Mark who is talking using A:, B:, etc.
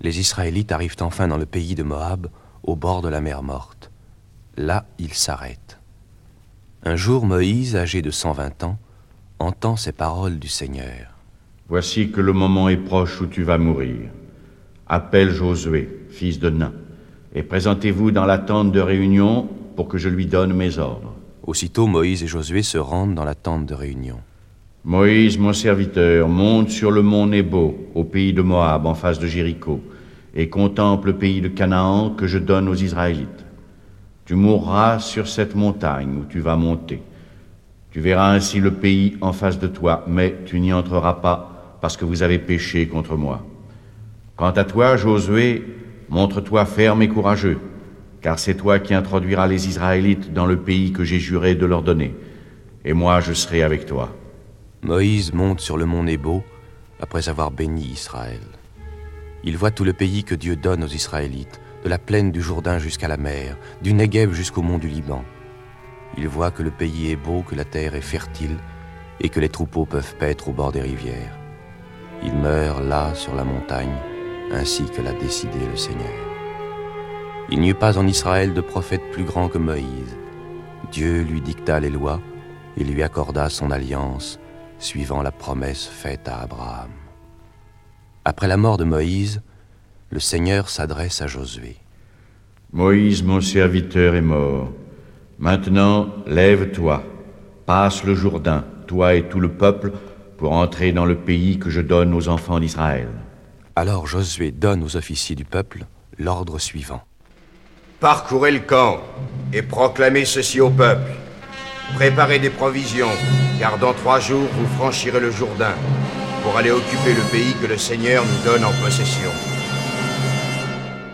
A: Les Israélites arrivent enfin dans le pays de Moab, au bord de la mer Morte. Là, ils s'arrêtent. Un jour, Moïse, âgé de 120 ans, entend ces paroles du Seigneur.
B: Voici que le moment est proche où tu vas mourir. Appelle Josué, fils de Nun, et présentez-vous dans la tente de réunion pour que je lui donne mes ordres.
A: Aussitôt, Moïse et Josué se rendent dans la tente de réunion.
B: Moïse, mon serviteur, monte sur le mont Nebo, au pays de Moab, en face de Jéricho, et contemple le pays de Canaan que je donne aux Israélites. Tu mourras sur cette montagne où tu vas monter. Tu verras ainsi le pays en face de toi, mais tu n'y entreras pas parce que vous avez péché contre moi. Quant à toi, Josué, montre-toi ferme et courageux, car c'est toi qui introduiras les Israélites dans le pays que j'ai juré de leur donner, et moi je serai avec toi.
A: Moïse monte sur le mont Nebo après avoir béni Israël. Il voit tout le pays que Dieu donne aux Israélites, de la plaine du Jourdain jusqu'à la mer, du Negev jusqu'au mont du Liban. Il voit que le pays est beau, que la terre est fertile et que les troupeaux peuvent paître au bord des rivières. Il meurt là sur la montagne, ainsi que l'a décidé le Seigneur. Il n'y eut pas en Israël de prophète plus grand que Moïse. Dieu lui dicta les lois et lui accorda son alliance, suivant la promesse faite à Abraham. Après la mort de Moïse, le Seigneur s'adresse à Josué.
B: Moïse, mon serviteur, est mort. Maintenant, lève-toi, passe le Jourdain, toi et tout le peuple, pour entrer dans le pays que je donne aux enfants d'Israël.
A: Alors Josué donne aux officiers du peuple l'ordre suivant.
C: Parcourez le camp et proclamez ceci au peuple. Préparez des provisions, car dans 3 jours vous franchirez le Jourdain pour aller occuper le pays que le Seigneur nous donne en possession.